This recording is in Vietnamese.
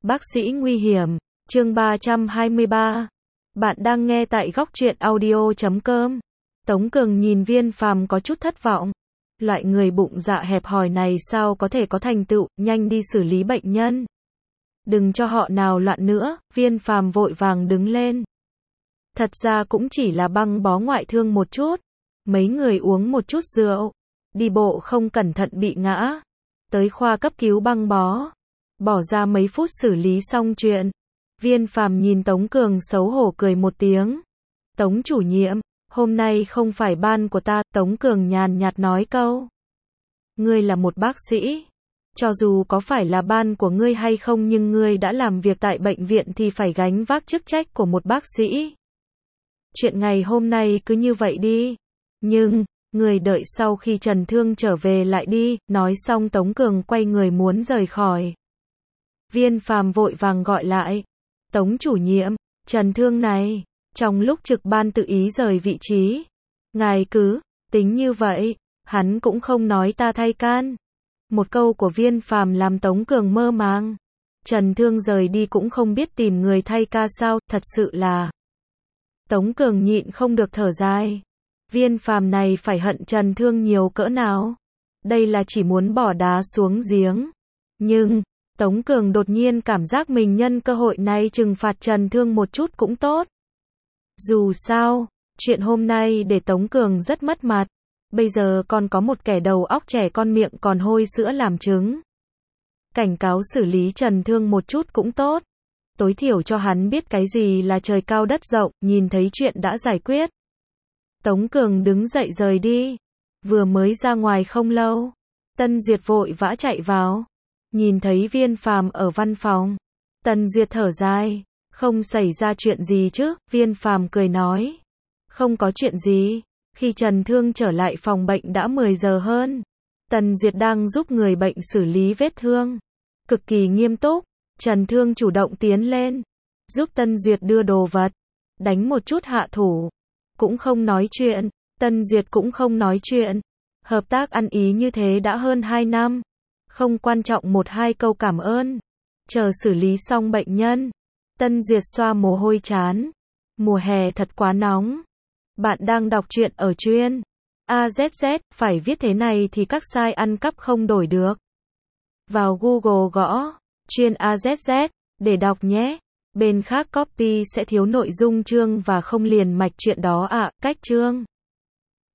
Bác sĩ nguy hiểm, chương 323. Bạn đang nghe tại góc truyện audio.com. Tống Cường nhìn Viên Phàm có chút thất vọng. Loại người bụng dạ hẹp hòi này sao có thể có thành tựu, nhanh đi xử lý bệnh nhân. Đừng cho họ nào loạn nữa, Viên Phàm vội vàng đứng lên. Thật ra cũng chỉ là băng bó ngoại thương một chút. Mấy người uống một chút rượu. Đi bộ không cẩn thận bị ngã. Tới khoa cấp cứu băng bó. Bỏ ra mấy phút xử lý xong chuyện. Viên Phàm nhìn Tống Cường xấu hổ cười một tiếng. Tống chủ nhiệm, hôm nay không phải ban của ta, Tống Cường nhàn nhạt nói câu. Ngươi là một bác sĩ. Cho dù có phải là ban của ngươi hay không nhưng ngươi đã làm việc tại bệnh viện thì phải gánh vác chức trách của một bác sĩ. Chuyện ngày hôm nay cứ như vậy đi. Nhưng, người đợi sau khi Trần Thương trở về lại đi, nói xong Tống Cường quay người muốn rời khỏi. Viên Phàm vội vàng gọi lại. Tống chủ nhiệm, Trần Thương này, trong lúc trực ban tự ý rời vị trí. Ngài cứ, tính như vậy, hắn cũng không nói ta thay can. Một câu của Viên Phàm làm Tống Cường mơ màng. Trần Thương rời đi cũng không biết tìm người thay ca sao, thật sự là. Tống Cường nhịn không được thở dài. Viên Phàm này phải hận Trần Thương nhiều cỡ nào. Đây là chỉ muốn bỏ đá xuống giếng. Nhưng, Tống Cường đột nhiên cảm giác mình nhân cơ hội này trừng phạt Trần Thương một chút cũng tốt. Dù sao, chuyện hôm nay để Tống Cường rất mất mặt. Bây giờ còn có một kẻ đầu óc trẻ con miệng còn hôi sữa làm trứng. Cảnh cáo xử lý Trần Thương một chút cũng tốt. Tối thiểu cho hắn biết cái gì là trời cao đất rộng, nhìn thấy chuyện đã giải quyết. Tống Cường đứng dậy rời đi. Vừa mới ra ngoài không lâu. Tân Duyệt vội vã chạy vào. Nhìn thấy Viên Phàm ở văn phòng. Tân Duyệt thở dài. Không xảy ra chuyện gì chứ? Viên Phàm cười nói. Không có chuyện gì. Khi Trần Thương trở lại phòng bệnh đã 10 giờ hơn. Tân Duyệt đang giúp người bệnh xử lý vết thương. Cực kỳ nghiêm túc. Trần Thương chủ động tiến lên. Giúp Tân Duyệt đưa đồ vật. Đánh một chút hạ thủ. Cũng không nói chuyện. Tân Duyệt cũng không nói chuyện. Hợp tác ăn ý như thế đã hơn 2 năm. Không quan trọng một hai câu cảm ơn. Chờ xử lý xong bệnh nhân. Tân Duyệt xoa mồ hôi trán. Mùa hè thật quá nóng. Bạn đang đọc truyện ở chuyên AZZ, phải viết thế này thì các sai ăn cắp không đổi được. Vào Google gõ chuyên AZZ để đọc nhé. Bên khác copy sẽ thiếu nội dung chương và không liền mạch chuyện đó ạ. Cách chương